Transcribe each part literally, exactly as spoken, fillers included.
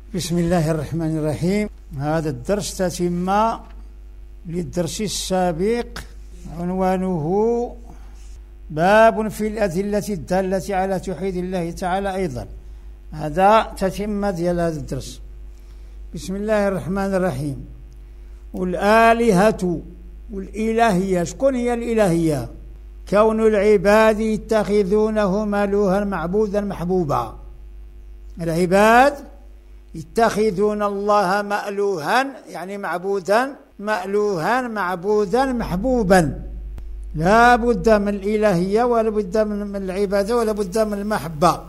بسم الله الرحمن الرحيم. هذا الدرس تتمة للدرس السابق، عنوانه باب في الأدلة الدالة على توحيد الله تعالى. أيضا هذا تتمة ديال هذا الدرس. بسم الله الرحمن الرحيم. والآلهة والإلهية، شكون هي الإلهية؟ كون العباد يتخذونه مالوها معبودا محبوبا. العباد يتخذون الله مألوها، يعني معبودا، مألوها معبودا محبوبا. لا بد من الإلهية ولا بد من العبادة ولا بد من المحبة.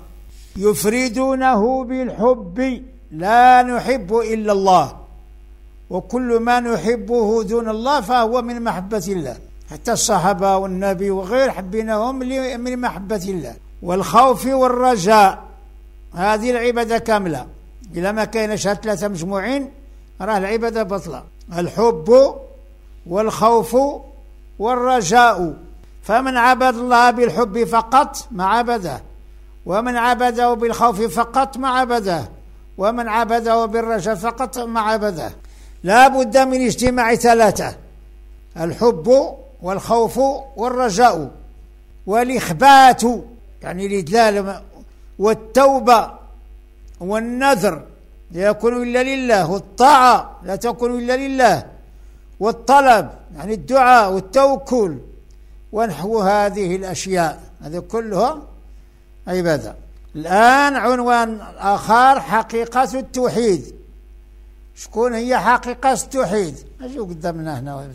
يفردونه بالحب، لا نحب إلا الله، وكل ما نحبه دون الله فهو من محبة الله. حتى الصحابة والنبي وغير حبيناهم من محبة الله. والخوف والرجاء، هذه العبادة كاملة. إذا ما كاينش هاد ثلاثة مجموعين راه العبادة بطلة. الحب والخوف والرجاء. فمن عبد الله بالحب فقط ما عبده، ومن عبده بالخوف فقط ما عبده، ومن عبده بالرجاء فقط ما عبده. لا بد من اجتماع ثلاثة: الحب والخوف والرجاء والإخبات، يعني الإدلال، والتوبة والنذر لا يكون إلا لله، والطاعة لا تكون إلا لله، والطلب يعني الدعاء والتوكل ونحو هذه الأشياء، هذا كلها عبادة. الآن عنوان آخر: حقيقة التوحيد. شكون هي حقيقة التوحيد؟ أجيو قدامنا هنا.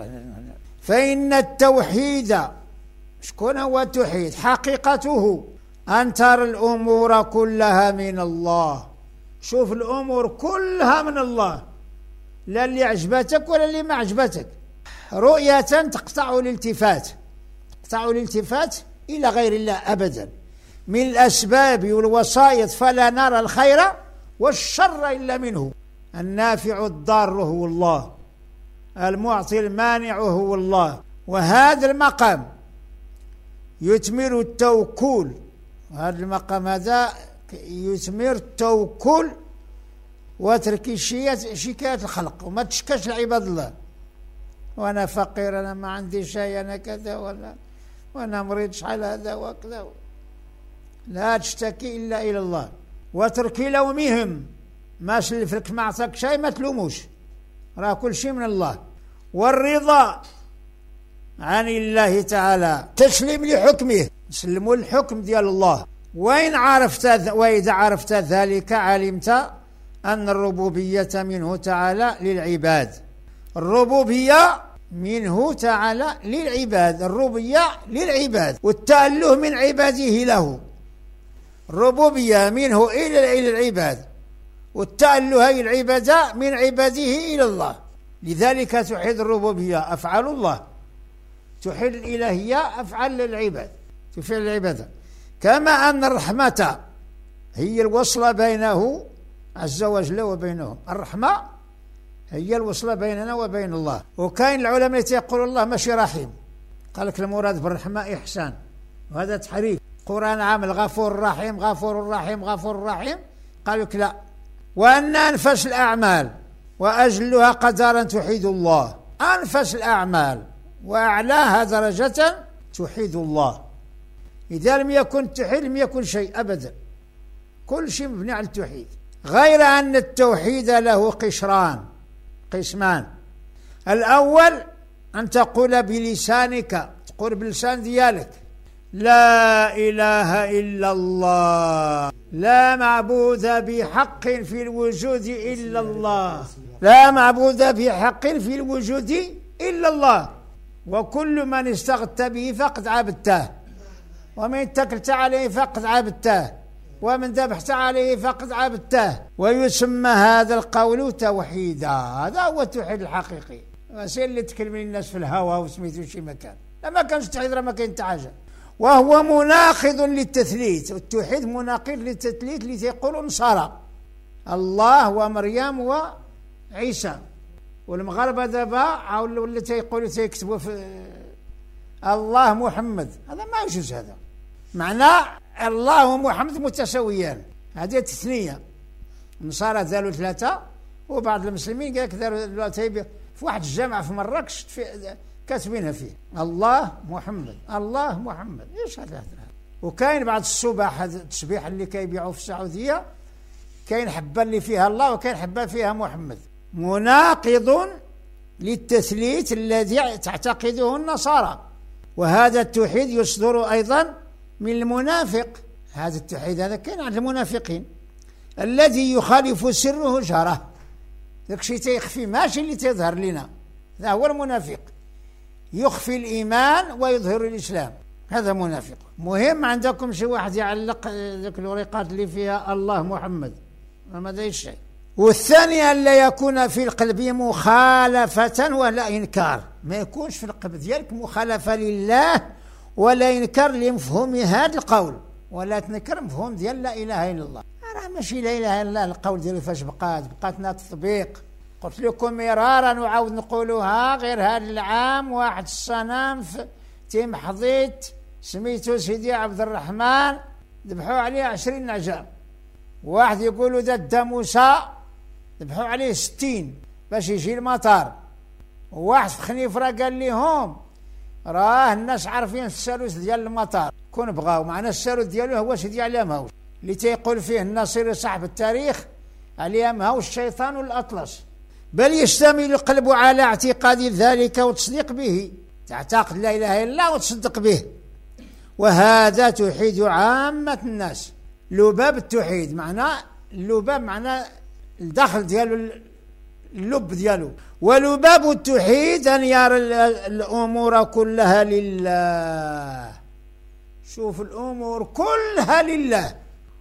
فإن التوحيد، شكون هو التوحيد؟ حقيقته أن ترى الأمور كلها من الله. شوف الأمور كلها من الله، لا اللي عجبتك ولا اللي ما عجبتك. رؤية تقطع الالتفات، تقطع الالتفات إلى غير الله أبدا. من الأسباب والوسائط فلا نرى الخير والشر إلا منه. النافع الضار هو الله، المعطي المانع هو الله. وهذا المقام يثمر التوكل، هذا المقام هذا يثمر التوكل وترك شكاية الخلق، وما تشكاش لعباد الله. وانا فقير، انا ما عندي شيء، انا كذا، ولا وانا مريض شحال هذا وكذا. لا تشتكي الا الى الله. وترك لومهم، ما سلفك ما عطاك شيء ما تلوموش، راه كل شيء من الله. والرضا عن الله تعالى، تسليم لحكمه، سلموا الحكم ديال الله. وإن عرفت وإذا عرفت ذلك علمت أن الربوبية منه تعالى للعباد. الربوبية منه تعالى للعباد، الربوبية للعباد، والتأله من عباده له. الربوبية منه إلى العباد، والتأله هي العبادة من عباده إلى الله. لذلك توحيد الربوبية أفعال الله، توحيد الإلهية أفعال العباد، تفعل العبادة. كما أن الرحمة هي الوصلة بينه عز وجل وبينهم. الرحمة هي الوصلة بيننا وبين الله. وكاين العلماء يقولون الله ماشي رحيم، قال لك المراد بالرحمة إحسان، وهذا تحريف. قرآن عامل غفور رحيم غفور رحيم غفور رحيم، قال لك لا. وأن أنفس الأعمال وأجلها قدرا توحيد الله. أنفس الأعمال وأعلاها درجة توحيد الله. إذا لم يكن التوحيد لم يكن شيء أبدا، كل شيء مبني على التوحيد. غير أن التوحيد له قشران، قسمان. الأول أن تقول بلسانك، تقول بلسان ديالك: لا إله إلا الله، لا معبود بحق في الوجود إلا الله، لا معبود بحق في الوجود إلا الله، وكل من استغثت به فقد عبدته، ومن اتكلت عليه فقد عبدته، ومن ذبحت عليه فقد عبدته. ويسمى هذا القول توحيدا. هذا هو التوحيد الحقيقي. سير اللي تكلم الناس في الهوى وسميتو شي مكان، لا ما كانش توحيد، راه ما كاين حتى حاجه. وهو مناقض للتثليث. التوحيد مناقض للتثليث اللي تيقولوا نصارى الله ومريم وعيسى. والمغاربه دابا ولا تيقولوا تيكتبوا في الله محمد. هذا ما يجوز. هذا معناه الله ومحمد متساويان، هذه تثنية. النصارى داروا ثلاثة، وبعض المسلمين قال لك داروا في واحد الجامع في مراكش كاتبينها فيه الله محمد الله محمد. ايش هذا؟ وكاين بعض الصباح التسبيح اللي كيبيعوا في السعودية، كاين حبة اللي فيها الله وكاين حبة فيها محمد، مناقض للتثليث الذي تعتقده النصارى. وهذا التوحيد يصدر أيضا من المنافق، هذا التوحيد هذا كاين عند المنافقين الذي يخالف سره جهره، ذاك شيء تيخفي ماشي اللي تيظهر لنا، هذا هو المنافق، يخفي الإيمان ويظهر الإسلام، هذا منافق. مهم عندكم شي واحد يعلق ذاك الورقات اللي فيها الله محمد، ما داير شيء. والثاني أن لا يكون في القلب مخالفة ولا إنكار، ما يكونش في القلب ديالك مخالفة لله ولا إنكار لمفهوم هذا القول، ولا تنكر مفهوم ديال لا إله إلا الله. راه ماشي لا إله إلا الله القول ديالو فاش بقات بقاتنا تطبيق. قلت لكم مرارا وعاود نقولوها، غير هذا العام واحد الصنم في تيم حضيت سميتو سيدي عبد الرحمن ذبحوا عليه عشرين نعجة، واحد يقولوا ذا دا موسى ذبحوا عليه ستين باش يجي المطار، وواحد في خنيفرة قال لهم راه الناس عارفين الثالوث ديال المطار كون بغاو، معنا الثالوث ديالو هو سيدي عليها مهوش اللي تيقول فيه النصيري صاحب التاريخ عليها مهوش الشيطان والأطلس، بل يشتمل القلب على اعتقاد ذلك وتصديق به، تعتقد لا إله إلا الله وتصدق به. وهذا توحيد عامة الناس. لباب التوحيد معناه اللباب معناه الداخل ديالو اللب ديالو، ولباب التوحيد أن يرى الأمور كلها لله. شوف الأمور كلها لله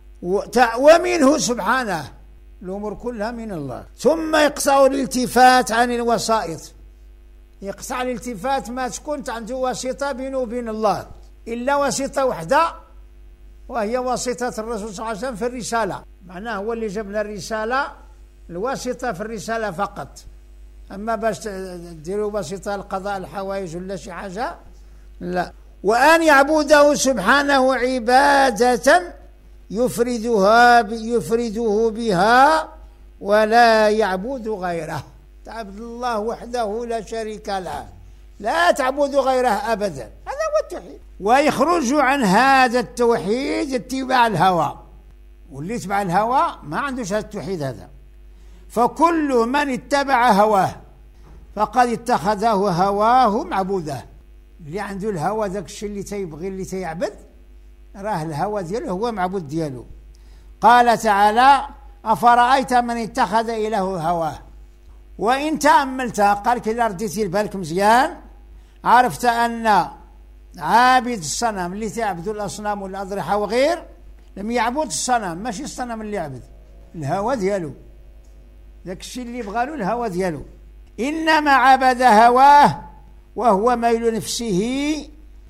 ومنه سبحانه، الأمور كلها من الله. ثم يقطع الالتفات عن الوسائط، يقطع الالتفات ما تكون عنده واسطة بينه وبين الله إلا واسطة وحدة، وهي واسطة الرسول صلى الله عليه وسلم في الرسالة، معناه هو اللي جبنا الرسالة، الواسطة في الرسالة فقط، أما باش تديروا واسطة لقضاء الحوائج ولا شي حاجة لا. وأن يعبده سبحانه عبادة يفردها يفرده بها ولا يعبد غيره، تعبد الله وحده لا شريك له، لا تعبد غيره أبدا، هذا هو التوحيد. ويخرج عن هذا التوحيد اتباع الهوى، واللي يتبع الهوى ما عندوش هذا التوحيد هذا. فكل من اتبع هواه فقد اتخذه هواه معبوده، اللي عنده الهوى ذاك الشيء اللي تيبغي اللي تيعبد راه الهوى دياله هو معبود دياله. قال تعالى أفرأيت من اتخذ إله هواه. وإن تأملتها قال كذا رديتي لبالك مزيان عرفت أن عابد الصنم اللي تعبد الأصنام والأضرحة وغير لم يعبد الصنم، ماشي الصنم اللي يعبد، الهوى دياله ذاك الشيء اللي بغالو الهوى دياله، إنما عبد هواه وهو ميل نفسه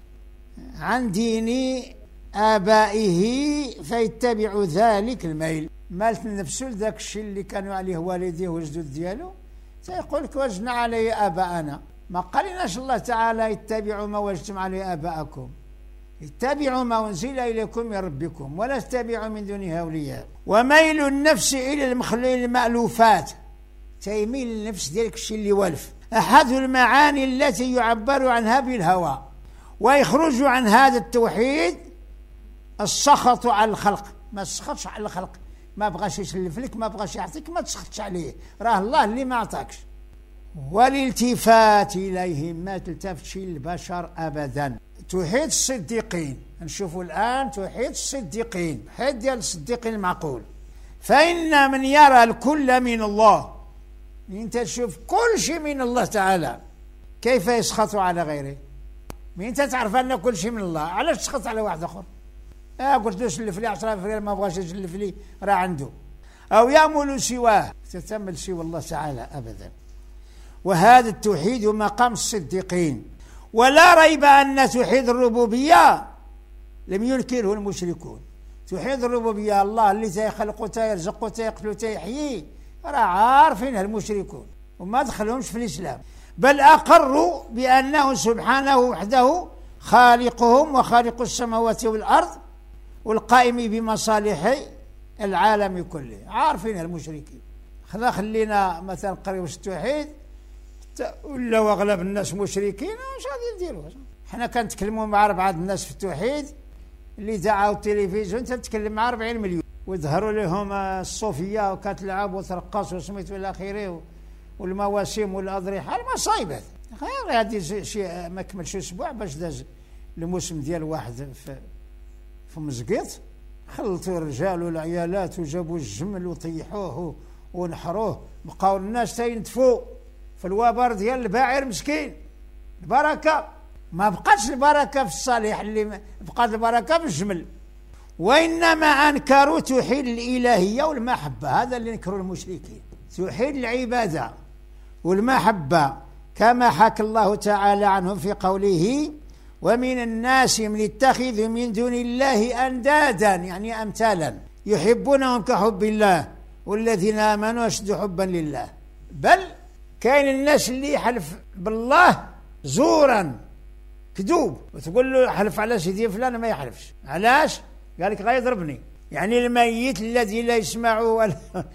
عن دين آبائه فيتبع ذلك الميل. مالت نفسه لذاك الشيء اللي كانوا عليه والديه وجدود ديالو، سيقول لك وجدنا عليه آباءنا، ما قالناش الله تعالى اتبعوا ما وجدتم عليه آباءكم، اتبعوا ما أنزل إليكم من ربكم ولا تتبعوا من دونه أولياء. وميل النفس إلى المألوفات، تيميل النفس ديالك الشيء اللي والف، أحد المعاني التي يعبر عنها بالهوى. ويخرج عن هذا التوحيد السخط على الخلق، ما تسخطش على الخلق، ما بغاش يسلف لك ما بغاش يعطيك ما تسخطش عليه، راه الله اللي ما عطاكش. والالتفات إليهم، ما تلتفتش البشر أبدا. توحيد الصديقين، نشوفوا الآن توحيد الصديقين، حيد ديال الصديقين المعقول. فإن من يرى الكل من الله، انت تشوف كل شيء من الله تعالى كيف يسخط على غيره؟ من انت تعرف أن كل شيء من الله، علاش تسخط على واحد آخر؟ آه قلت له سلف لي عشرة فريال ما بغاش يسلف لي راه عنده، أو يأمل سواه، تتأمل سوى الله تعالى أبدا. وهذا التوحيد مقام الصديقين. ولا ريب أن توحيد الربوبية لم ينكره المشركون. توحيد الربوبية الله اللي تيخلق وتيرزق وتيقتل وتيحيي راه عارفينها المشركون وما دخلهمش في الإسلام، بل أقروا بأنه سبحانه وحده خالقهم وخالق السماوات والأرض والقائم بمصالح العالم كله عارفين المشركين. خلا خلينا مثلا قريب التوحيد ولا اغلب الناس مشركين، واش غادي نديروا؟ حنا كنتكلموا مع أربعة الناس في التوحيد اللي دعاو التلفزيون تتكلم مع أربعين مليون ويظهروا لهم الصوفيه وكتلعب وترقص وسميتو الى اخره والمواسم والاضرحه المصايب. هذه غير هذه شي ما كملش اسبوع باش داز الموسم ديال واحد في في مزقيط، خلطوا الرجال والعيالات وجابوا الجمل وطيحوه ونحروه، بقاو الناس تينتفوا في الوبر ديال الباعر مسكين. البركه ما بقاتش البركه في الصالح، اللي بقات البركه في الجمل. وانما انكروا توحيد الالهيه والمحبه، هذا اللي نكروا المشركين، توحيد العباده والمحبه، كما حكى الله تعالى عنهم في قوله: ومن الناس من يتخذ من دون الله اندادا، يعني امثالا، يحبونهم كحب الله والذين امنوا اشد حبا لله. بل كاين الناس اللي يحلف بالله زورا كذوب، وتقول له حلف على سيدي فلان ما يحلفش. علاش؟ قال لك غيضربني. يعني الميت الذي لا يسمع ولا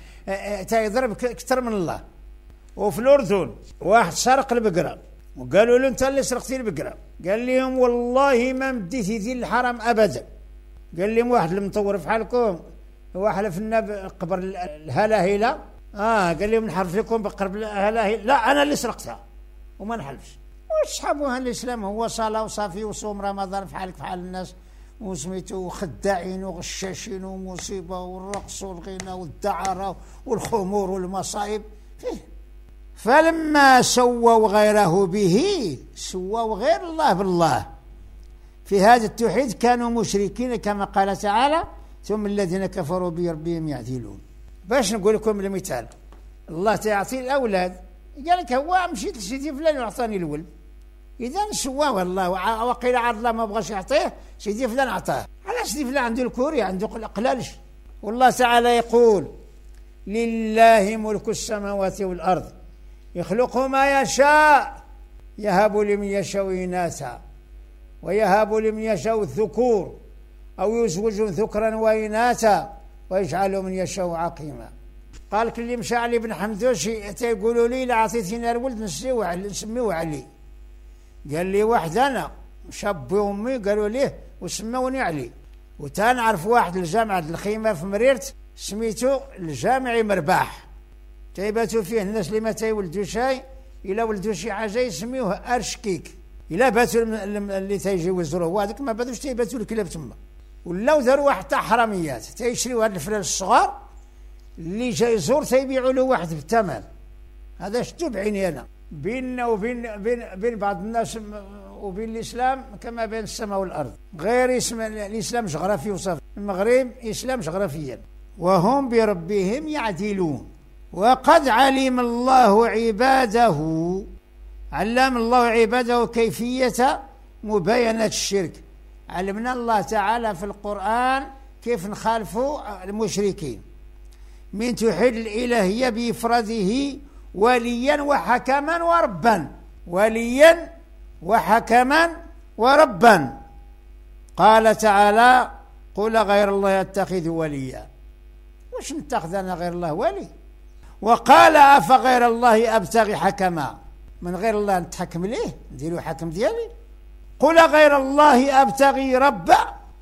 تيضرب اكثر من الله. وفي الاردن واحد سرق البقره وقالوا له انت اللي سرقتي البقره، قال لهم والله ما مديت يدي الحرام ابدا. قال لهم واحد المطور في حالكم هو حلف لنا بقبر الهلاهله، اه قال لهم نحلف لكم بقبر الهلاهله، لا انا اللي سرقتها وما نحلفش. واسحبوها الاسلام هو صلاه وصافي وصوم رمضان في حالك في حال الناس، وسميتو خداعين وغشاشين ومصيبه والرقص والغنى والدعاره والخمور والمصائب فيه. فلما سووا غيره به، سووا غير الله بالله في هذا التوحيد، كانوا مشركين كما قال تعالى: ثم الذين كفروا بربهم يعدلون. باش نقول لكم المثال، الله تعطي الاولاد، قال لك هو مشيت لسيدي فلان وعطاني الولد، اذا سواه الله وقيل عاد الله ما بغاش يعطيه، سيدي فلان عطاه. على سيدي فلان عنده الكوري عنده قلالش. والله تعالى يقول: لله ملك السماوات والارض يخلق ما يشاء يهب لمن يشاء إناثا ويهب لمن يشاء الذكور أو يزوج ذكرا وإناثا ويجعل من يشاء عقيما. قال لك اللي مشى علي بن حمدوش تيقولوا لي لا عطيتينا الولد نسميوه علي. قال لي واحد انا شاب امي قالوا ليه وسموني علي. وتنعرف واحد الجامعة الخيمة في مريرت سميتو الجامعي مرباح، تيباتوا فيه الناس اللي ما تيولدوا شيء، الا ولدوا شي حاجه يسميوه ارشكيك، الا باتوا اللي تيجي يوزروه هو هذاك ما باتوش تيباتوا الكلاب تما. ولاو داروا واحد تاع حراميات، تيشريو هاد الفلان الصغار اللي جاي يزور تيبيعوا له واحد بالثمن. هذا شفتو بعيني انا، بيننا وبين بين بين بعض الناس وبين الاسلام كما بين السماء والارض، غير اسم الاسلام جغرافي وصافي. المغرب اسلام جغرافيا، وهم بربهم يعدلون. وقد علم الله عباده، علم الله عباده كيفية مباينة الشرك. علمنا الله تعالى في القرآن كيف نخالفوا المشركين من توحيد الإلهية بإفراده وليا وحكما وربا، وليا وحكما وربا. قال تعالى: قل غير الله يتخذ وليا. واش نتخذ أنا غير الله ولي؟ وقال: أفغير الله أبتغي حكما، من غير الله نتحكم ليه نديرو حكم ديالي. قل غير الله أبتغي ربا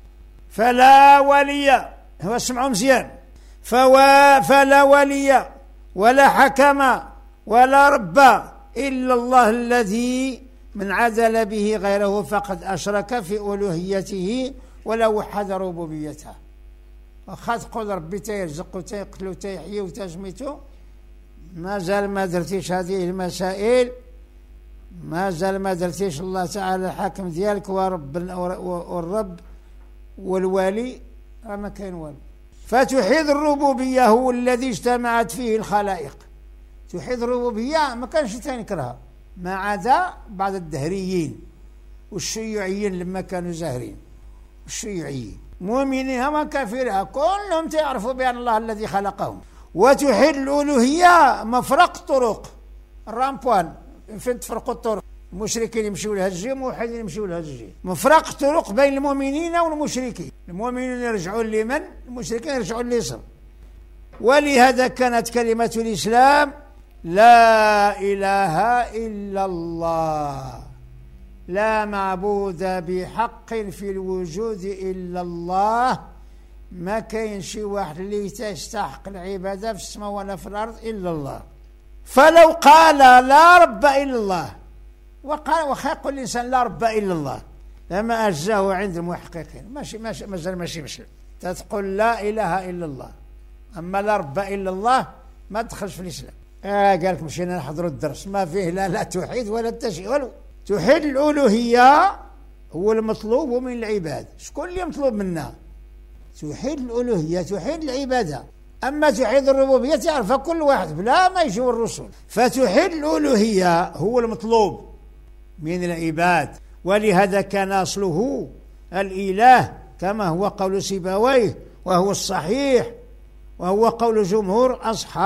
فلا ولي، هو سمعوا مزيان، فوا فلا ولي ولا حكم ولا رب إلا الله الذي من عدل به غيره فقد أشرك في ألوهيته ولا وحد ربوبيته. واخا تقول ربي تيرزق وتيقتل وتيحيي وتسميتو، ما زال ما درتيش هذه المسائل، ما زال ما درتيش الله تعالى الحاكم ديالك ورب والرب والوالي، ما كاين والو. فتوحيد الربوبية هو الذي اجتمعت فيه الخلائق. توحيد الربوبية ما كانش تنكرها ما عدا بعض الدهريين والشيوعيين لما كانوا زاهرين. الشيوعيين مؤمنينها وكافرها كلهم تعرفوا بأن الله الذي خلقهم. وتوحيد الألوهية مفرق طرق، الرامبوان فين تفرقوا الطرق، المشركين يمشيوا لهذا الجهة، الموحدين يمشيوا لهذا الجهة. مفرق طرق بين المؤمنين والمشركين، المؤمنين يرجعون لمن، المشركين يرجعون ليسر. ولهذا كانت كلمة الإسلام لا إله إلا الله، لا معبود بحق في الوجود إلا الله، ما كاين شي واحد اللي تستحق العبادة في السماء ولا في الأرض إلا الله. فلو قال لا رب إلا الله، وقال وخا يقول الإنسان لا رب إلا الله، لما أجزاه عند المحققين، ماشي ماشي مازال ماشي مسلم. تقول لا إله إلا الله، أما لا رب إلا الله ما تدخلش في الإسلام. آه قال لك مشينا نحضروا الدرس ما فيه لا لا توحيد ولا تشريك والو. توحيد الألوهية هو المطلوب من العباد. شكون اللي مطلوب منا؟ توحيد الألوهية، توحيد العبادة. أما توحيد الربوبية تعرفها كل واحد بلا ما يجوا الرسل. فتوحيد الألوهية هو المطلوب من العباد، ولهذا كان أصله الإله كما هو قول سيبويه، وهو الصحيح، وهو قول جمهور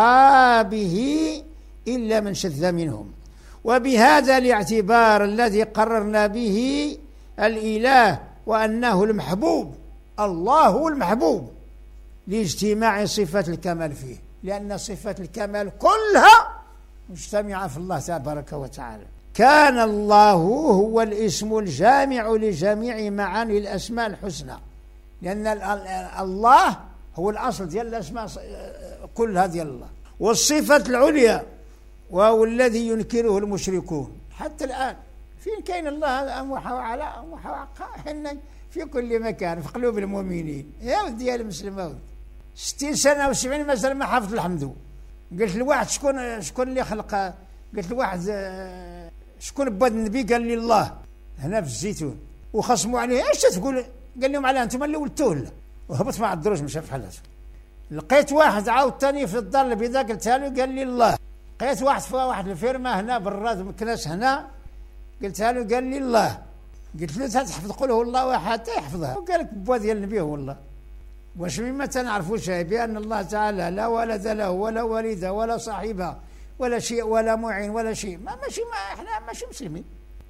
أصحابه إلا من شذ منهم. وبهذا الاعتبار الذي قررنا به الإله وأنه المحبوب، الله هو المحبوب لاجتماع صفة الكمال فيه، لأن صفة الكمال كلها مجتمعة في الله تبارك وتعالى. كان الله هو الاسم الجامع لجميع معاني الأسماء الحسنى، لأن الله هو الأصل ديال الأسماء كلها ديال الله. والصفة العليا وهو الذي ينكره المشركون حتى الآن. فين كاين الله أموحى على أموحى حنا في كل مكان في قلوب المؤمنين. يا ودي المسلمين ستين سنة وسبعين مازال ما حافظ الحمد. قلت لواحد شكون شكون اللي خلق، قلت لواحد شكون بود النبي، قال لي الله هنا في الزيتون، وخصموا عليه ايش تقول، قال لهم على انتم اللي ولدتوه، وهبط مع الدروج مشى في حالته. لقيت واحد عاود ثاني في الدار البيضاء قلتها له قال لي الله. لقيت واحد في واحد الفيرما هنا بالراد مكناس هنا قلتها له قال لي الله. قلت له تحفظ قل هو الله واحد يحفظها، وقال لك بوا ديال النبي هو الله. واش مما تنعرفوش بأن الله تعالى لا ولد له ولا والدة ولا صاحبة ولا شيء ولا معين ولا شيء، ما ماشي ما احنا ماشي مسلمين.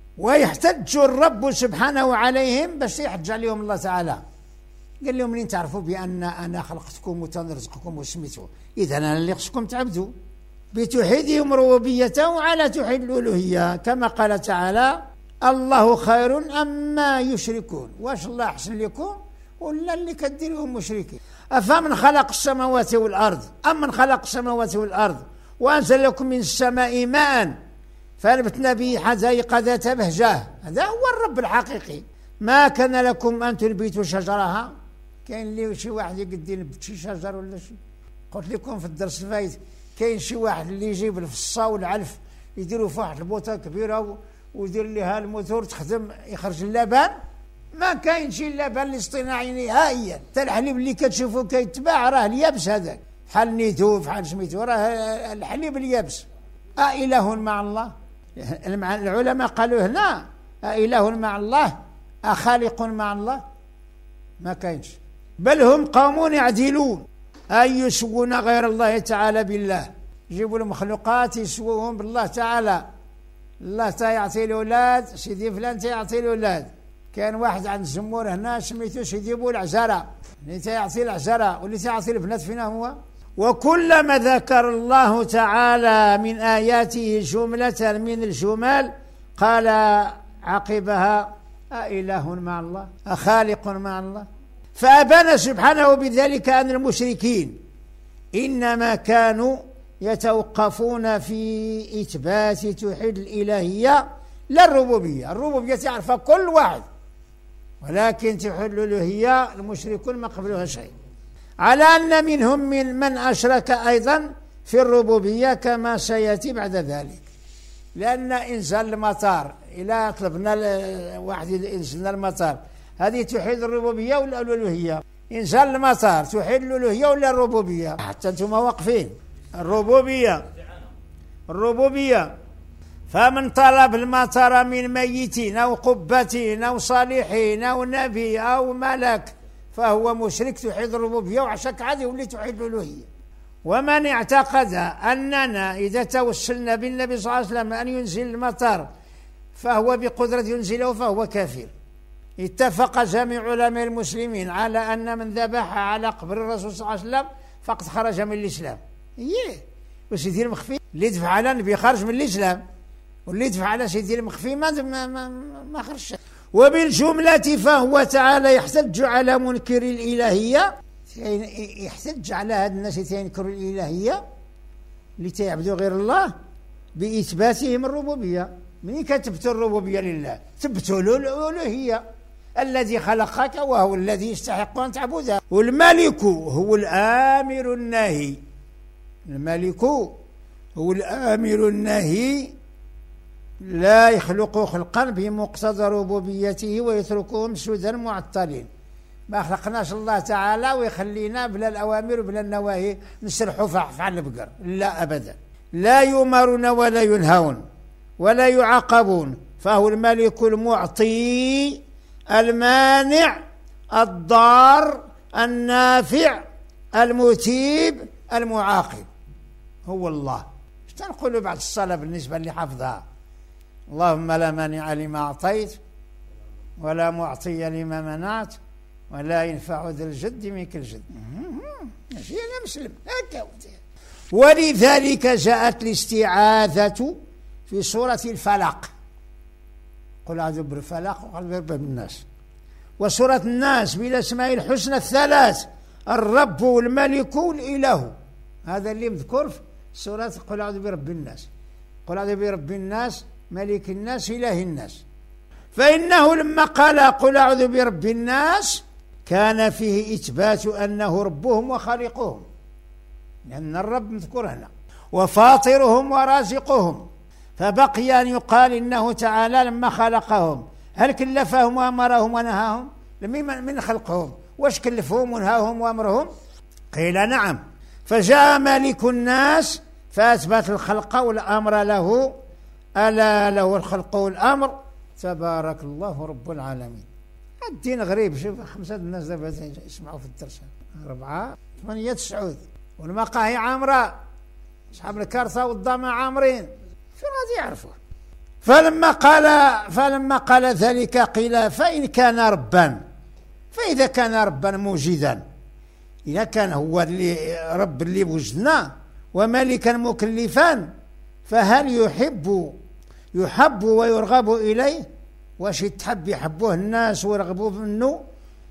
ويحتج الرب سبحانه عليهم باش يحج عليهم الله تعالى، قال لهم منين تعرفوا بأن أنا خلقتكم وتنرزقكم وسميتوا، إذا أنا اللي خصكم تعبدوا بتوحيدهم ربوبيته على توحيد الألوهية، كما قال تعالى الله خير أما يشركون. واش الله أحسن لكم ولا اللي كديرهم مشركين؟ أفمن خلق السماوات والأرض أم من خلق السماوات والأرض وأنزل لكم من السماء ماء فنبتنا به حدائق ذات بهجة، هذا هو الرب الحقيقي. ما كان لكم أن تنبتوا شجرها، كاين اللي شي واحد يقدر ينبت شي شجر ولا شي. قلت لكم في الدرس الفايت كاين شي واحد اللي يجيب الفصة والعلف يديروا في واحد البوطه كبيره ويدير لها الموتور تخدم يخرج اللبن. ما كاين شي اللبن الاصطناعي نهائيا، حتى الحليب اللي كتشوفوا كيتباع راه اليابس هذاك، بحال نيتو بحال سميتو راه الحليب اليابس. أإله مع الله؟ العلماء قالوا هنا أإله مع الله أخالق مع الله؟ ما كاينش، بل هم قوم يعدلون أي يسوون غير الله تعالى بالله، يجيبوا المخلوقات يسووهم بالله تعالى. الله تا يعطي الأولاد، سيدي فلان تا يعطي الأولاد. كان واحد عند الزمور هنا سميتو سيدي بو العزرة، اللي تا يعطي العزرة واللي تا يعطي البنات فينا هو. وكلما ذكر الله تعالى من آياته جملة من الجمل قال عقبها أإله مع الله أخالق مع الله. فأبان سبحانه بذلك أن المشركين إنما كانوا يتوقفون في إثبات توحيد الإلهية لا الربوبية. الربوبية تعرفها كل واحد، ولكن توحيد الإلهية المشركون ما قبلوها شيء، على أن منهم من من أشرك أيضا في الربوبية كما سيأتي بعد ذلك. لأن إنزال المطار إلى طلبنا واحد ينزلنا المطار، هذه توحيد الربوبية ولا الألوهية؟ إنزال المطار توحيد الألوهية ولا الربوبية؟ حتى أنتم واقفين الربوبية الربوبية. فمن طلب المطر من ميت أو قبة أو صالحين أو نبي أو ملك فهو مشرك توحيد الربوبية وعشك عادي ولي توحيد الألوهية. ومن اعتقد أننا إذا توسلنا بالنبي صلى الله عليه وسلم أن ينزل المطر فهو بقدرة ينزله فهو كافر. اتفق جميع علماء المسلمين على أن من ذبح على قبر الرسول صلى الله عليه وسلم فقط خرج من الإسلام. إيه واش يدير المخفي اللي يدفع على النبي خرج من الإسلام، واللي يدفع على سيدي المخفي ما ما ما, ما خرجش. وبالجملة فهو تعالى يحتج على منكر الإلهية، يحتج على هاد الناس اللي ينكروا الإلهية اللي تيعبدوا غير الله بإثباتهم الربوبية. منين كتثبتوا الربوبية لله؟ ثبتوا له الألوهية، الذي خلقك وهو الذي يستحق أن تعبده. والملك هو الآمر الناهي، الملك هو الآمر الناهي، لا يخلق خلقا بمقتضى ربوبيته ويتركهم سدى معطلين. ما خلقناش الله تعالى ويخلينا بلا الأوامر وبلا النواهي نسرحوا فعل البقر، لا أبدا. لا يؤمرون ولا ينهون ولا يعاقبون، فهو الملك المعطي المانع الضار النافع المثيب المعاقب، هو الله. اش تنقولوا بعد الصلاة بالنسبة اللي حفظها؟ اللهم لا مانع لما أعطيت ولا معطي لما منعت ولا ينفع ذا الجد منك الجد. ماشي أنا مسلم هكا. ولذلك جاءت الاستعاذة في سورة الفلق، قل أعوذ بالفلق وقل برب الناس، وسورة الناس بالأسماء الحسنى الثلاث، الرب والملك والإله. هذا اللي مذكور في سورة قل أعوذ برب الناس، قل أعوذ برب الناس ملك الناس إله الناس. فإنه لما قال قل أعوذ برب الناس كان فيه إثبات أنه ربهم وخالقهم، لأن الرب مذكور هنا، وفاطرهم ورازقهم. فبقي أن يقال إنه تعالى لما خلقهم هل كلفهم وأمرهم ونهاهم؟ من خلقهم واش كلفهم ونهاهم وأمرهم؟ قيل نعم. فجاء مالك الناس فأثبت الخلق والأمر له، ألا له الخلق والأمر، تبارك الله رب العالمين. الدين غريب. شوف خمسة الناس دابا يسمعوا في الدرس، أربعة ثمانية تسعود، والمقاهي عامرة، أصحاب الكارثة والضامة عامرين، شو غادي يعرفوا؟ فلما قال فلما قال ذلك قيل فإن كان ربا، فإذا كان ربا موجدا، إذا كان هو اللي رب اللي وجدنا وملكا مكلفا، فهل يحب يحب ويرغب إليه؟ واش يتحب يحبوه الناس ويرغبوا منه،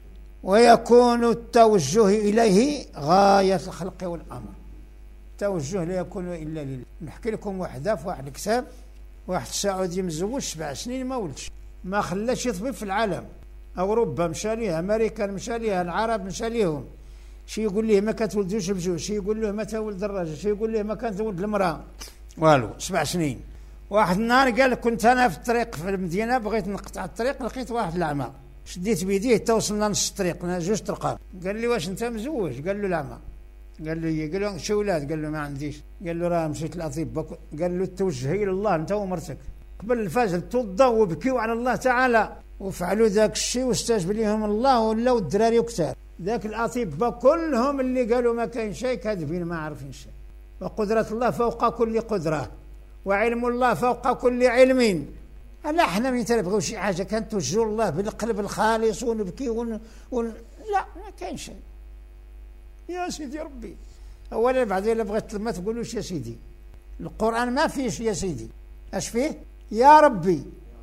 ويكون التوجه إليه غاية الخلق والأمر. التوجه لا يكون إلا لله. نحكي لكم وحدة في واحد الكتاب، واحد سعودي مزوج سبع سنين ما ولدش، ما خلاش يطبيب في العالم. أوروبا مشى ليها، أمريكا مشى ليها، العرب مشى ليهم، شي يقول ليه ما كتولدوش بجوج، شي يقول له ما تولد الراجل، شي يقول ليه ما كانت تولد المرأة، والو. سبع سنين. واحد النهار قال كنت أنا في الطريق في المدينة، بغيت نقطع الطريق، لقيت واحد الأعمى، شديت بيديه توصلنا نص الطريق، جوج طرقات. قال لي واش أنت مزوج؟ قال له الأعمى. قال له قال له شو ولاد؟ قال له ما عنديش. قال له راه مشيت للأطباء. قال له توجهي إلى الله أنت ومرتك، قبل الفجر توضوا وبكيوا على الله تعالى وفعلوا ذاك الشيء واستجب لهم الله، ولاو الدراري وكتار. ذاك الأطباء كلهم اللي قالوا ما كاين شيء كاذبين، ما عارفين شيء. وقدرة الله فوق كل قدرة، وعلم الله فوق كل علم. لا احنا من تنبغيو شي حاجه كانت توجهوا الله بالقلب الخالص ونبكي ون... ون... لا ما كاين شيء. يا سيدي ربي، اولا بعدين الا بغيت ما تقولوش يا سيدي، القران ما فيش يا سيدي، اش فيه؟ يا ربي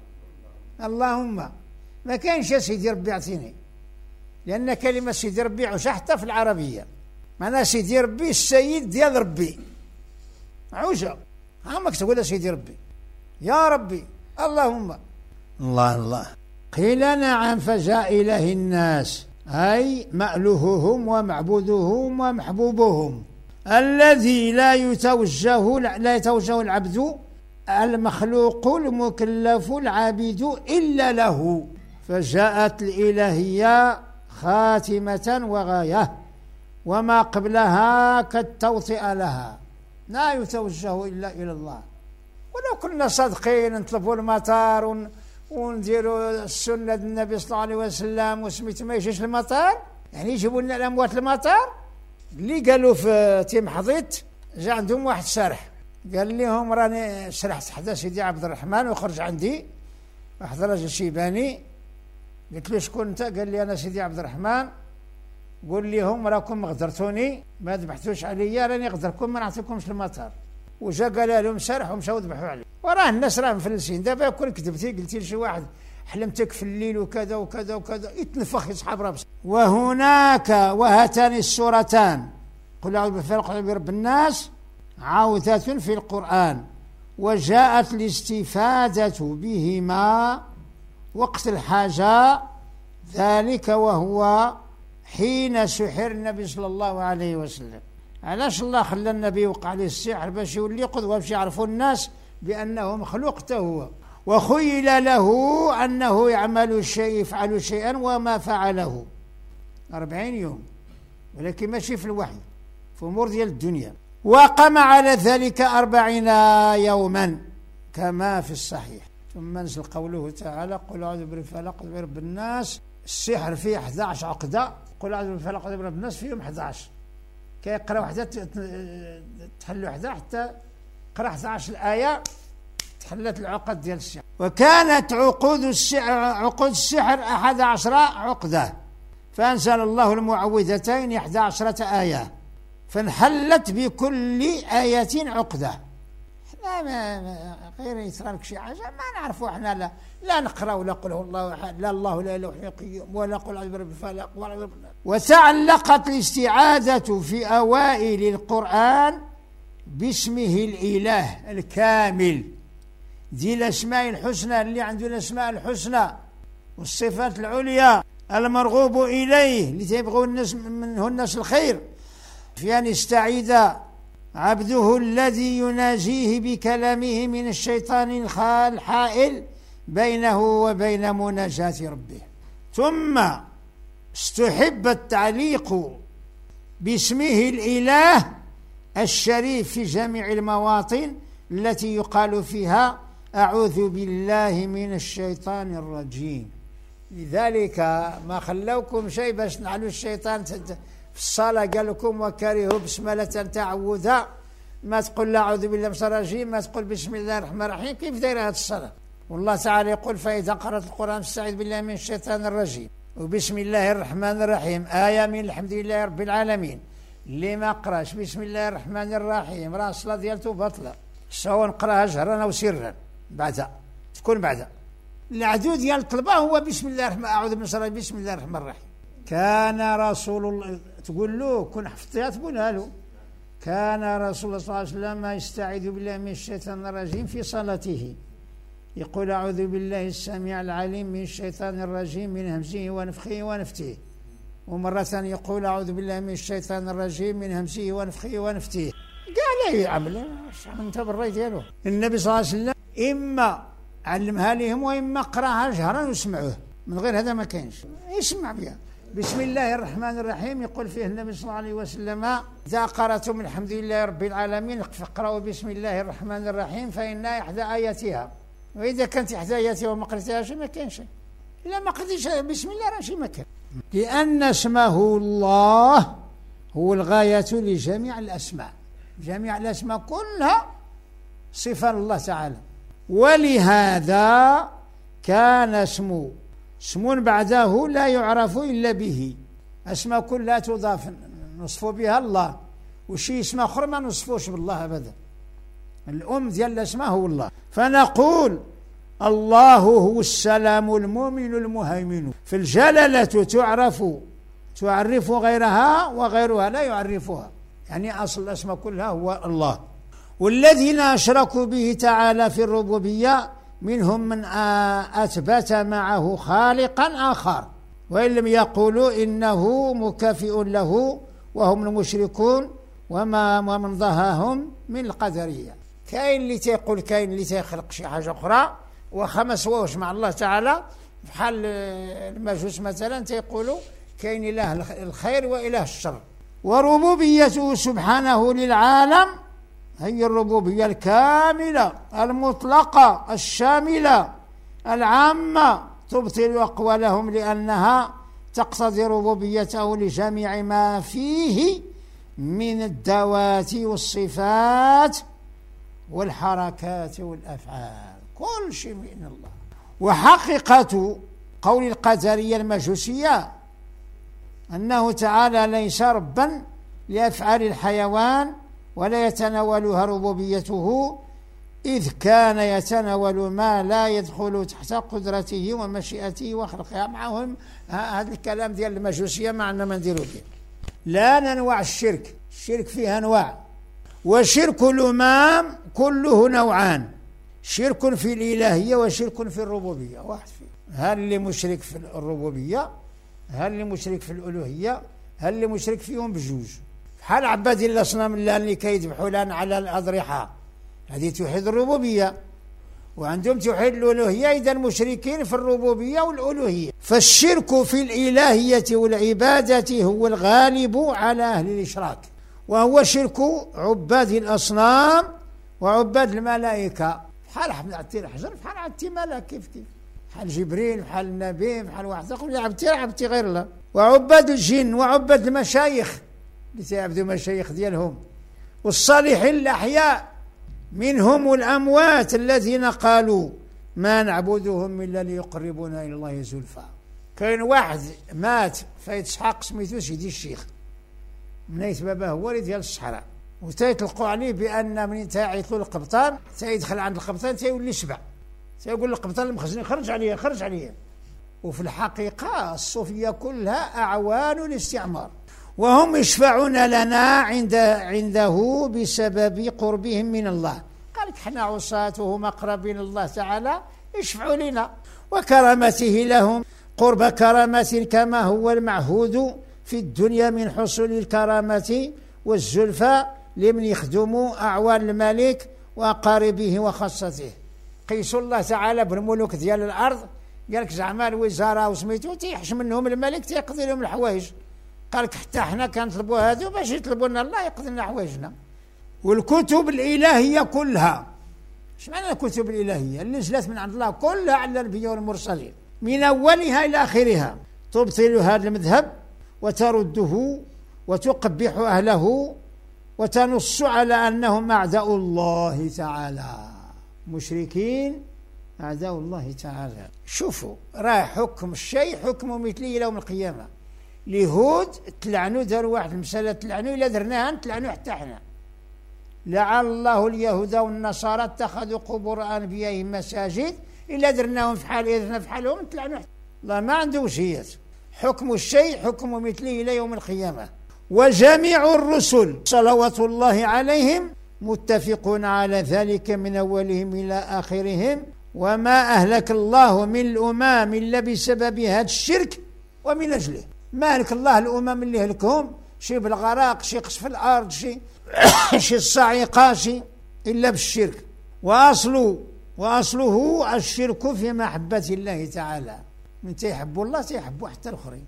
اللهم، ما كاينش يا سيدي ربي اعطيني، لان كلمه سيدي ربي عوش حتى في العربيه معناها سيدي ربي السيد ديال ربي عوجه، عمك تقول يا سيدي ربي يا ربي اللهم. الله الله. قيل نعم. فجاء إله الناس أي مألوههم ومعبودهم ومحبوبهم، الذي لا يتوجه لا يتوجه العبد المخلوق المكلف العابد إلا له. فجاءت الإلهية خاتمة وغاية، وما قبلها كالتوطئة لها، لا يتوجه إلا إلى الله. ولو كنا صادقين نطلبوا المطار ون... ونديروا السنة النبي صلى الله عليه وسلم وسميتو ما يجيش المطار، يعني يجيبوا لنا الأموات المطار. اللي قالوا في تيم حضيت جا عندهم واحد شارح قال لهم راني شرحت حدا سيدي عبد الرحمن وخرج عندي واحد راجل شيباني، قلت له شكون انت؟ قال لي انا سيدي عبد الرحمن قول لهم راكم غدرتوني، ما ذبحتوش عليا، راني غدركم ما نعطيكمش المطر. وجا قال لهم سرح ومشاو ذبحوا عليه. وراه الناس راه مفلسين. دابا كون كذبتي قلتي لشي واحد حلمتك في الليل وكذا وكذا وكذا يتنفخ يصحاب رابس. وهناك وهاتان السورتان قل أعوذ بالفلق برب الناس عاوذة في القرآن، وجاءت الاستفادة بهما وقت الحاجة، ذلك وهو حين سحر النبي صلى الله عليه وسلم. علاش الله خلى النبي يوقع عليه السحر؟ باش يولي قدوة، باش يعرفوا الناس بأنه مخلوق حتى هو. وخيل له أنه يعمل شيء يفعل شيئا وما فعله أربعين يوم، ولكن ماشي في الوحي، في أمور ديال الدنيا. وقام على ذلك أربعين يوما كما في الصحيح. ثم نزل قوله تعالى قل أعوذ بالفلق برب الناس. السحر فيه أحد عشر عقدة، قل أعوذ بالفلق برب الناس فيهم أحد عشر. كيقرا وحده تحل وحده حتى قرا أحد عشر الآية تحلت العقد ديال السحر. وكانت عقود السحر عقود السحر أحد عشر عقدة، فأنزل الله المعوذتين إحدى عشرة آية، فانحلت بكل آية عقدة. لا ما غير يصرالك شي حاجة ما نعرفوا احنا، لا لا نقرا ولا قل هو الله أحد، لا الله لا إله إلا هو القيوم، ولا قل أعوذ برب الفلق ولا برب الناس. وتعلقت الاستعاذة في أوائل القرآن باسمه الإله الكامل ذي الأسماء الحسنى، اللي عنده الأسماء الحسنى والصفات العليا المرغوب إليه اللي تيبغوا الناس منه الناس الخير، في أن يستعيذ عبده الذي يناجيه بكلامه من الشيطان الحائل بينه وبين مناجاة ربه. ثم استحب التعليق باسمه الإله الشريف في جميع المواطن التي يقال فيها أعوذ بالله من الشيطان الرجيم. لذلك ما خلوكم شيء باش نعلو الشيطان في الصلاة، قال لكم وكرهوا بسملة تعوذا، ما تقول لا أعوذ بالله من الشيطان الرجيم، ما تقول بسم الله الرحمن الرحيم. كيف دايره هذه الصلاة؟ والله تعالى يقول فإذا قرأت القرآن فاستعذ بالله من الشيطان الرجيم وبسم الله الرحمن الرحيم، آية من الحمد لله رب العالمين. اللي ما قراش بسم الله الرحمن الرحيم راه الصلاة ديالته باطلة، سواء نقراها جهرا أو سرا، بعد تكون بعد العدو ديال الطلبة هو بسم الله الرحمن أعوذ من الشيطان بسم الله الرحمن الرحيم. كان رسول الله تقول له كن حفظتها تقولها له، كان رسول الله صلى الله عليه وسلم يستعيذ بالله من الشيطان الرجيم في صلاته، يقول أعوذ بالله السميع العليم من الشيطان الرجيم من همزه ونفخه ونفثه، ومرة يقول أعوذ بالله من الشيطان الرجيم من همزه ونفخه ونفثه. قال لي عمل انت بالرأي ديالو. النبي صلى الله عليه وسلم إما علمها لهم وإما قراها جهرا وسمعوه، من غير هذا ما كاينش يسمع بها. بسم الله الرحمن الرحيم يقول فيه النبي صلى الله عليه وسلم إذا قرأتم الحمد لله رب العالمين فاقرأوا بسم الله الرحمن الرحيم فإنها إحدى آياتها، وإذا كانت إحدى آياتها وما قرأتهاش ما كاين شيء. إلا ما قرأتيش بسم الله راه شي ما كان، لأن اسمه الله هو الغاية لجميع الأسماء، جميع الأسماء كلها صفة الله تعالى. ولهذا كان اسمه اسم بعده لا يعرف إلا به، أسماء كلها تضاف نصف بها الله، وشي اسم آخر ما نصفوش بالله أبدا. الأم ديال الأسماء هو الله. فنقول الله هو السلام المؤمن المهيمن. في الجلالة تعرف تعرف غيرها وغيرها لا يعرفها، يعني أصل الأسماء كلها هو الله. والذين أشركوا به تعالى في الربوبية منهم من أثبت معه خالقا آخر وإن لم يقولوا إنه مكافئ له، وهم المشركون وما ومن ضهاهم من القدرية. كاين اللي تيقول كاين اللي تيخلق شي حاجة أخرى وخما سواوش مع الله تعالى، بحال المجوس مثلا تيقولوا كاين إله الخير وإله الشر. وربوبيته سبحانه للعالم هي الربوبية الكاملة المطلقة الشاملة العامة، تبطل أقوالهم لأنها تقتضي ربوبيته لجميع ما فيه من الذوات والصفات والحركات والأفعال، كل شيء من الله. وحقيقة قول القدرية المجوسية أنه تعالى ليس ربا لأفعال الحيوان ولا يتناولها ربوبيته، إذ كان يتناول ما لا يدخل تحت قدرته ومشيئته وخلقها. معهم هذا الكلام ديال المجوسية ما عندنا ما نديرو به. لا ننوع الشرك، الشرك فيه أنواع، وشرك الأمام كله نوعان، شرك في الإلهية وشرك في الربوبية. واحد فيه هل اللي مشرك في الربوبية، هل اللي مشرك في الألوهية، هل اللي مشرك فيهم بجوج. بحال عباد الأصنام اللي كيذبحوا لنا على الأضرحة، هذه توحيد الربوبية، وعندهم توحيد الألوهية، إذا مشركين في الربوبية والألوهية. فالشرك في الإلهية والعبادة هو الغالب على أهل الإشراك، وهو شرك عباد الأصنام وعباد الملائكة. بحال عبدتي الحجر، بحال عبدتي ملك، كيف كيف بحال جبريل، بحال النبي، بحال واحد يقول عبدتي عبدتي غير الله. وعباد الجن وعباد المشايخ اللي تيعبدوا مشايخ ديالهم، والصالحين الأحياء منهم والأموات الذين قالوا ما نعبدهم إلا ليقربونا إلى الله زلفى. كاين واحد مات فايت اسحاق سميتو سيدي الشيخ، منيت باباه هو اللي ديال الصحراء، وتيطلقوا عليه بأن من تاعيطوا القبطان تيدخل عند القبطان تيولي شبع، تيقول القبطان المخزن خرج عليه خرج عليه. وفي الحقيقة الصوفية كلها أعوان الاستعمار، وهم يشفعون لنا عند عنده بسبب قربهم من الله. قال لك حنا عصاتهم أقربين الله تعالى، يشفعوا لنا، وكرامته لهم قرب كرامة كما هو المعهود في الدنيا من حصول الكرامة والزلفى لمن يخدموا أعوان الملك وأقاربه وخاصته. قيسوا الله تعالى بالملوك ديال الأرض، قال لك زعما الوزارة وسميتو تيحش منهم الملك تيقضي لهم الحوايج. قال لك حتى احنا كنطلبوا هذو باش يطلبوا لنا الله يقضي لنا حوايجنا. والكتب الإلهية كلها، اش معنى الكتب الإلهية اللي نزلت من عند الله كلها على الأنبياء والمرسلين من أولها إلى آخرها، تبطل هذا المذهب وترده وتقبح أهله وتنص على أنهم أعداء الله تعالى، مشركين أعداء الله تعالى. شوفوا راه حكم الشيء حكم مثله يوم القيامة. اليهود تلعنوا، داروا واحد المسألة تلعنوا، إلا درناها نتلعنوا حتى احنا. لعن الله اليهود والنصارى اتخذوا قبور أنبيائهم مساجد، إلا درناهم في حال إذن في حالهم نتلعنوا. الله ما عنده وشيات، حكم الشيء حكم مثله إلى يوم القيامة. وجميع الرسل صلوات الله عليهم متفقون على ذلك من أولهم إلى آخرهم، وما أهلك الله من الأمم إلا بسبب هذا الشرك ومن أجله. ما أهلك الله الأمم اللي هلكهم شي بالغرق، شي قصف الأرض، شي شي الصاعقة، شي إلا بالشرك. وأصله وأصله الشرك في محبة الله تعالى، من تيحبوا الله تيحبوا حتى الآخرين،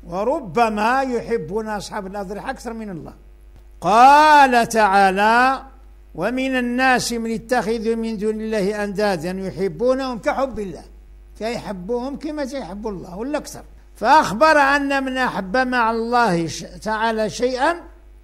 وربما يحبون أصحاب الأضرحة أكثر من الله. قال تعالى ومن الناس من يتخذ من دون الله أندادا يحبونهم كحب الله، فيحبوهم كما تيحب الله ولا أكثر. فأخبر أن من أحب مع الله تعالى شيئا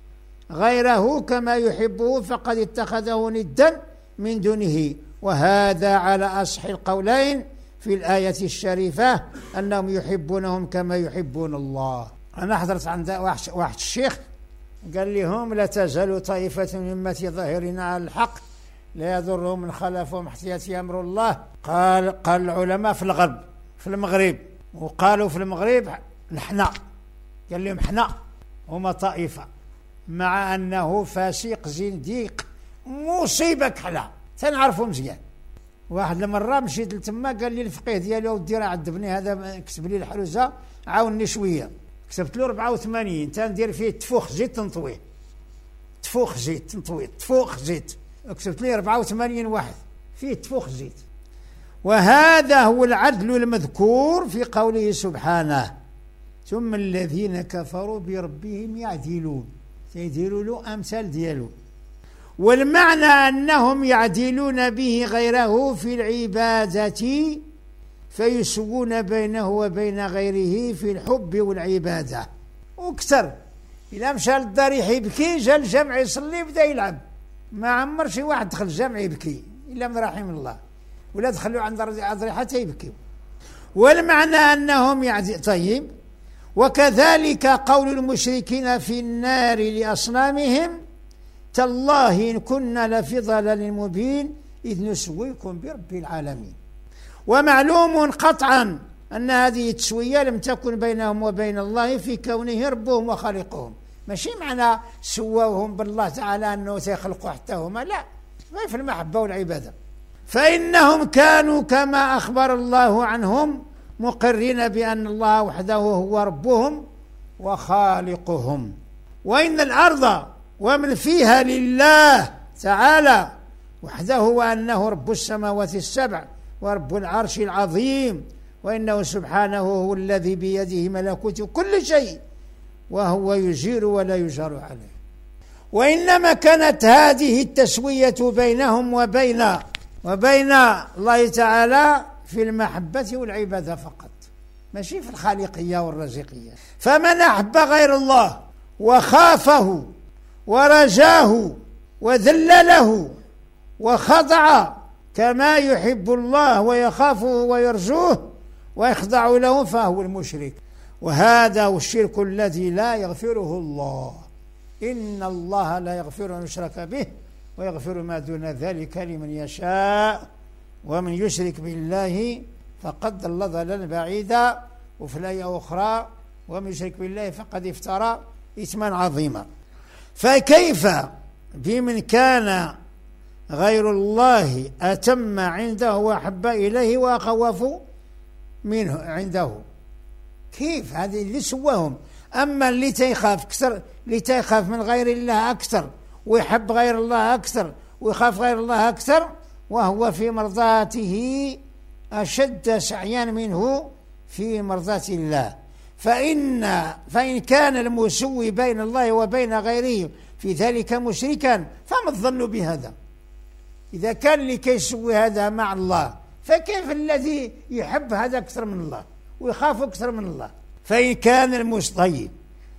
غيره كما يحبه فقد اتخذه ندا من دونه، وهذا على أصح القولين في الآية الشريفة أنهم يحبونهم كما يحبون الله. أنا حضرت عند واحد الشيخ قال لهم لا تزال طائفة من أمتي ظاهرين على الحق لا يضرهم من خلفهم حتى يأتي أمر الله. قال قال العلماء في الغرب في المغرب، وقالوا في المغرب نحنا، قال لهم حنا هما طائفة، مع أنه فاسق زنديق مصيبة كحلة تنعرفوا مزيان. واحد المرة مشيت لتما قال لي الفقيه ديالو ودي راه عذبني هذا كتب لي الحلوزة عاوني شوية، كتبت له أربعة وثمانين تندير فيه تفوخ زيت تنطويه، تفوخ زيت تنطويه، تفوخ زيت، كتبت لي أربعة وثمانين واحد فيه تفوخ زيت. وهذا هو العدل المذكور في قوله سبحانه ثم الذين كفروا بربهم يعدلون، سيديروا له أمثال ديالو. والمعنى أنهم يعدلون به غيره في العبادة فيسوون بينه وبين غيره في الحب والعبادة. وكثر إلا مشى للضريح يبكي جا الجمع يصلي بدا يلعب، ما عمر شي واحد دخل الجمع يبكي إلا من رحم الله، ولا دخلوا عند الضريحة يبكيوا. والمعنى أنهم يعدل طيب. وكذلك قول المشركين في النار لأصنامهم تالله إن كنا لفي ضلال مبين إذ نسويكم برب العالمين. ومعلوم قطعا أن هذه التسوية لم تكن بينهم وبين الله في كونه ربهم وخالقهم، ماشي معنى سواوهم بالله تعالى أنه سيخلقوا حتى هما، لا، ما في المحبة والعبادة. فإنهم كانوا كما أخبر الله عنهم مقرين بأن الله وحده هو ربهم وخالقهم، وإن الأرض ومن فيها لله تعالى وحده، وأنه رب السماوات السبع ورب العرش العظيم، وإنه سبحانه هو الذي بيده ملكوت كل شيء وهو يجير ولا يجار عليه. وإنما كانت هذه التسوية بينهم وبين وبين الله تعالى في المحبة والعبادة فقط، ماشي في الخالقية والرزقية. فمن أحب غير الله وخافه ورجاه وذلله وخضع كما يحب الله ويخافه ويرجوه ويخضع له فهو المشرك، وهذا هو الشرك الذي لا يغفره الله. إن الله لا يغفر أن يشرك به ويغفر ما دون ذلك لمن يشاء، ومن يشرك بالله فقد ضل ضلالا بعيدا. وفي الآية أخرى ومن يشرك بالله فقد افترى إثما عظيما. فكيف بمن كان غير الله أتم عنده وأحب إليه وأخوف منه عنده؟ كيف هذه اللي سواهم؟ أما اللي تيخاف أكثر، اللي تيخاف من غير الله أكثر ويحب غير الله أكثر ويخاف غير الله أكثر، وهو في مرضاته أشد سعيا منه في مرضاة الله. فإن فإن كان المسوي بين الله وبين غيره في ذلك مشركا فما الظن بهذا؟ إذا كان اللي كيسوي هذا مع الله، فكيف الذي يحب هذا أكثر من الله ويخاف أكثر من الله؟ فإن كان المستطيب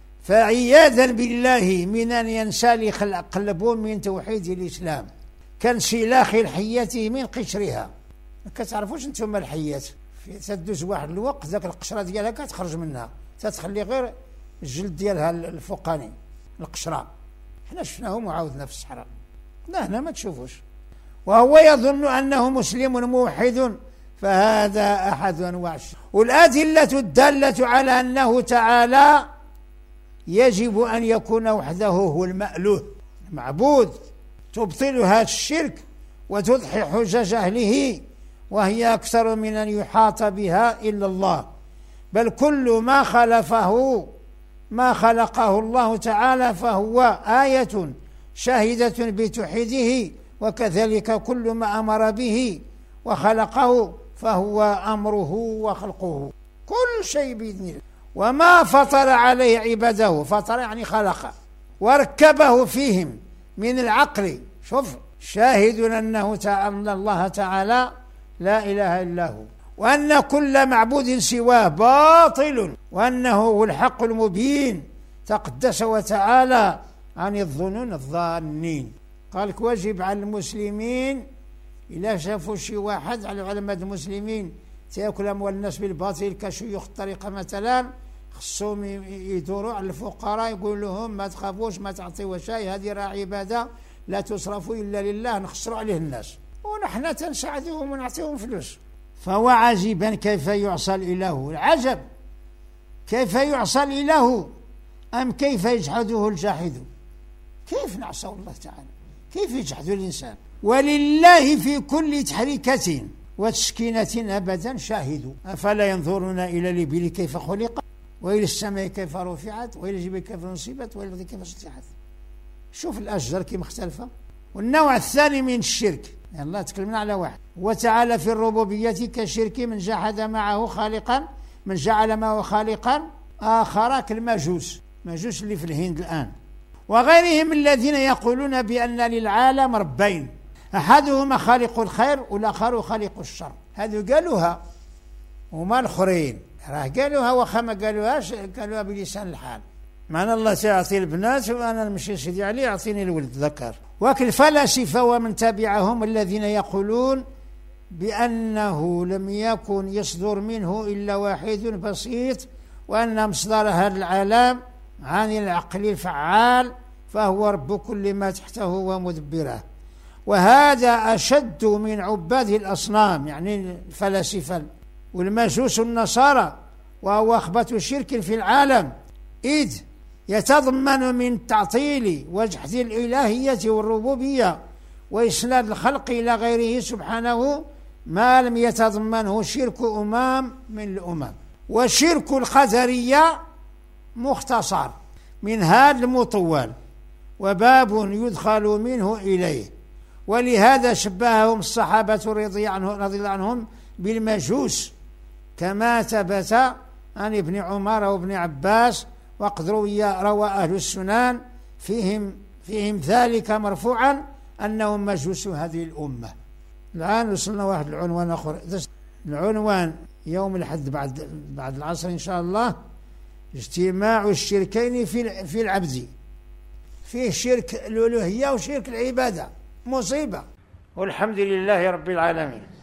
فعياذا بالله من أن ينسلخ قلبهم من توحيد الإسلام كانسلاخ الحية من قشرها. ما كتعرفوش انتم الحيات تدوز واحد الوقت ذاك القشرة ديالها كتخرج منها تتخلي غير الجلد ديالها الفوقاني القشرة. حنا شفناهم وعاودنا في الصحراء، لا هنا ما تشوفوش. وهو يظن أنه مسلم موحد، فهذا أحد أنواع الشرك. والأدلة الدالة على أنه تعالى يجب أن يكون وحده هو المألوه المعبود تبطل هذا الشرك وتضحي حجج أهله، وهي أكثر من أن يحاط بها إلا الله، بل كل ما خلفه ما خلقه الله تعالى فهو آية شاهدة بتوحيده، وكذلك كل ما أمر به وخلقه فهو أمره وخلقه، كل شيء بإذن الله. وما فطر عليه عباده، فطر يعني خلق وركبه فيهم من العقل، شوف شاهد أنه تعالى الله تعالى لا إله إلا هو، وأن كل معبود سواه باطل، وأنه هو الحق المبين تقدس وتعالى عن الظنون الظانين. قال لك واجب على المسلمين إلا شافوا شي واحد على علماء المسلمين تأكل أموال الناس بالباطل كشيوخ الطريقة مثلا، خصهم يدوروا على الفقراء يقول لهم ما تخافوش ما تعطيوا شيء، هذه راه عبادة لا تصرف إلا لله، نخسروا عليه الناس ونحن تنساعدهم ونعطيهم فلوس. فهو عجيبا كيف يعصى الإله، العجب كيف يعصى الإله أم كيف يجحده الجاحد؟ كيف نعصى الله تعالى؟ كيف يجحد الإنسان؟ ولله في كل تحريكة وتسكينة أبدا شاهد، أفلا ينظرون إلى الإبل كيف خلقت وإلى السماء كيف رفعت وإلى الجبال كيف نصبت وإلى الأرض كيف سطحت. شوف الأشجار كيف مختلفة. والنوع الثاني من الشرك، يعني الله تكلمنا على واحد، وتعالى في الربوبية كالشرك من جحد معه خالقا، من جعل معه خالقا آخر كالمجوس، مجوس اللي في الهند الآن، وغيرهم الذين يقولون بأن للعالم ربين، أحدهما خالق الخير والآخر خالق الشر. هذو قالوها وما الآخرين راه قالوها، وخا ما قالوهاش قالوها بلسان الحال، معنى الله سيعطي البنات وأنا نمشي سيدي عليه يعطيني الولد ذكر. وكل الفلاسفة ومن تبعهم الذين يقولون بأنه لم يكن يصدر منه إلا واحد بسيط وأن مصدر هذا العالم عن العقل الفعال، فهو رب كل ما تحته ومدبره. وهذا أشد من عباد الأصنام، يعني الفلاسفة والمجوس النصارى، وهو أخبث شرك في العالم، إذ يتضمن من التعطيل وجحد الإلهية والربوبية وإسناد الخلق إلى غيره سبحانه ما لم يتضمنه شرك أمام من الأمم. وشرك القدرية مختصر من هذا المطول، وباب يدخل منه إليه، ولهذا شبههم الصحابة رضي عنه رضي الله عنهم بالمجوس، كما ثبت عن ابن عمر وابن عباس، وقد روي روى أهل السنن فيهم فيهم ذلك مرفوعا أنهم مجوس هذه الأمة. الآن وصلنا واحد العنوان آخر، العنوان يوم الأحد بعد بعد العصر إن شاء الله، اجتماع الشركين في في العبد، فيه شرك الألوهية وشرك العبادة، مصيبة. والحمد لله رب العالمين.